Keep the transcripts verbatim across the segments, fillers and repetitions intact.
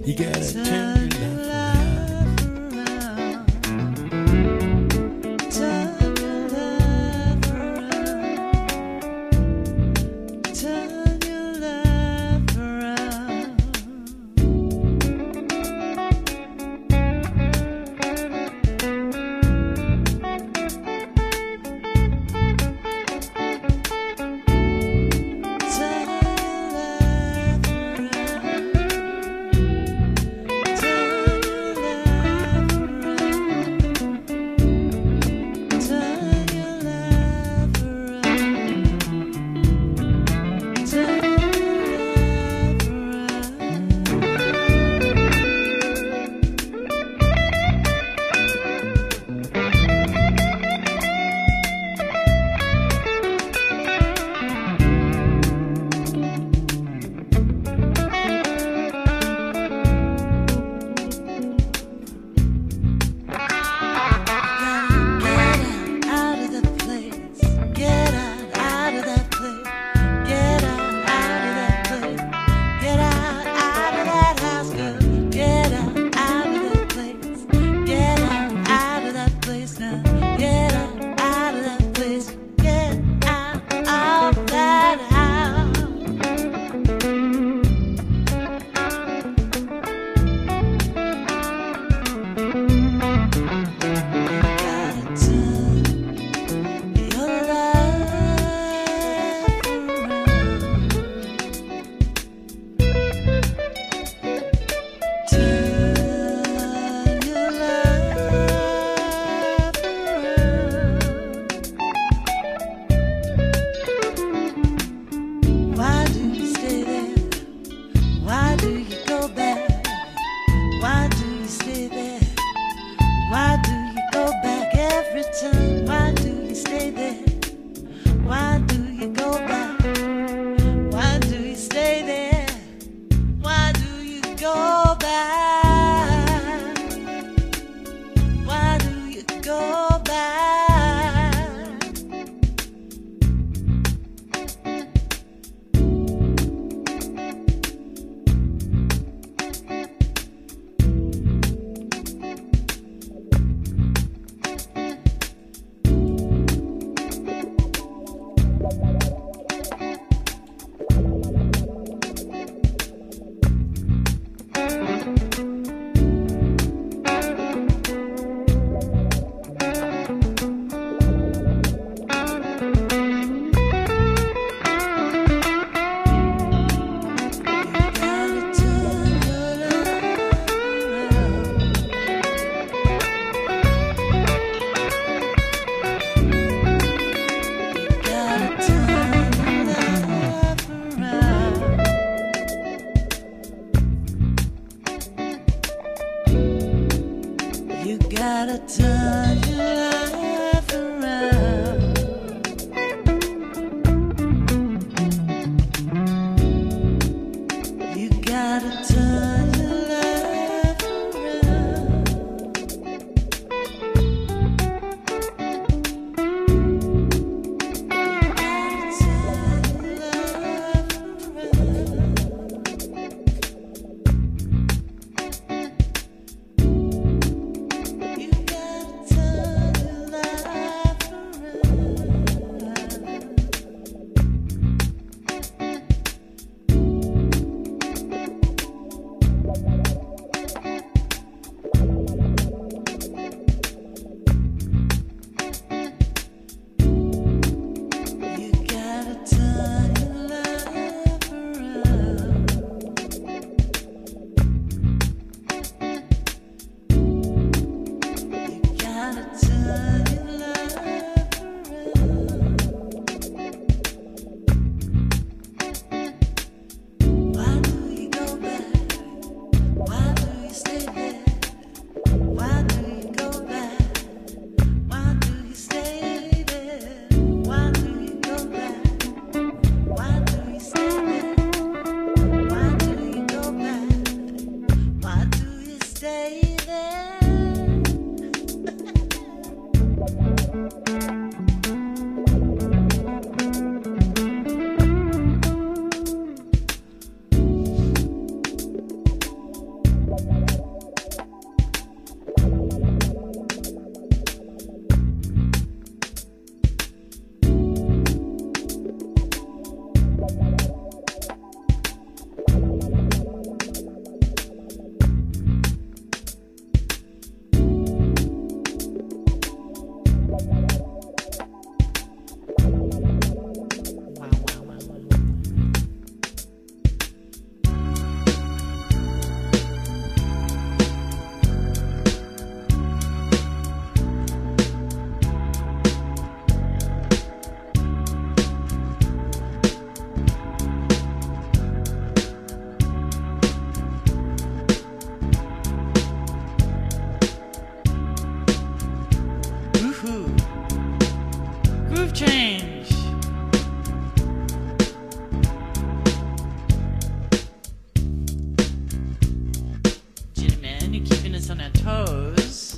You gotta turn your life gotta turn your life around. You gotta turn your life around. You gotta turn your life around. You gotta turn your life around. You gotta turn your life around. Why do you go back? Why do you stay there? Why do you go back? Why do you stay there? Why do you go back? Why do you stay there? Why do you go back? Why do you stay there? us on our toes.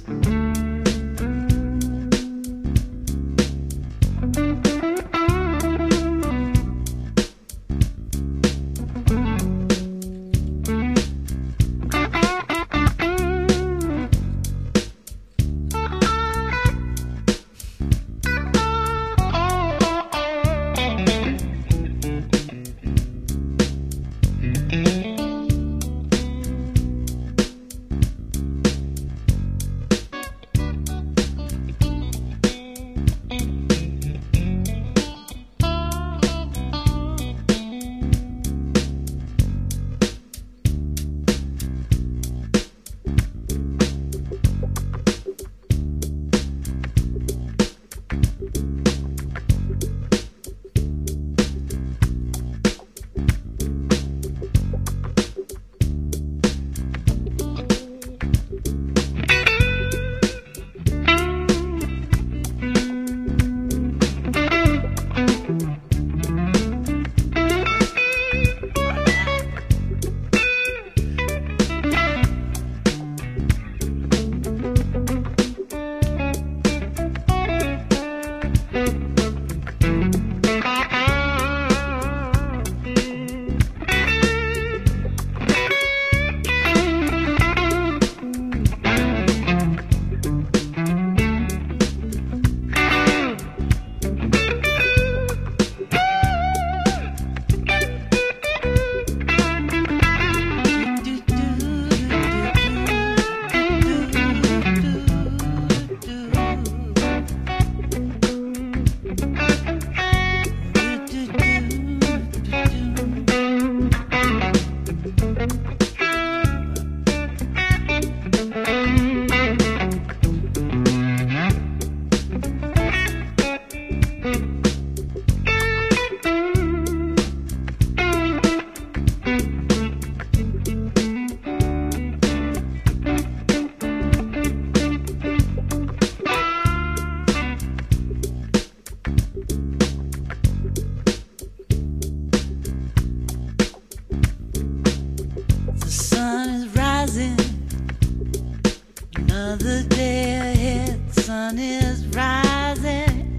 Another day ahead, the sun is rising.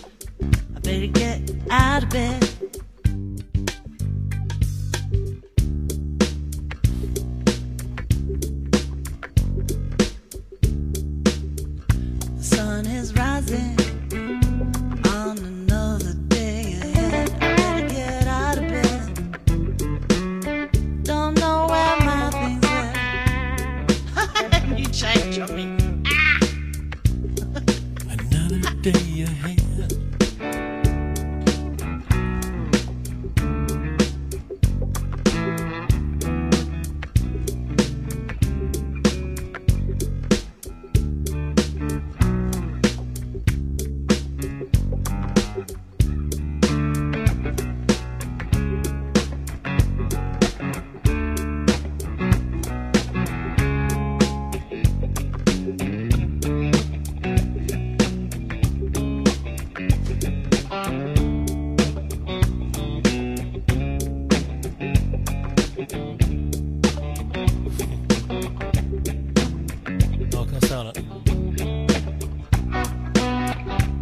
I better get out of bed. The sun is rising on another day ahead. I better get out of bed. Don't know where my things went. You changed on me. Ah! Another day ahead. Oh, can I sound it?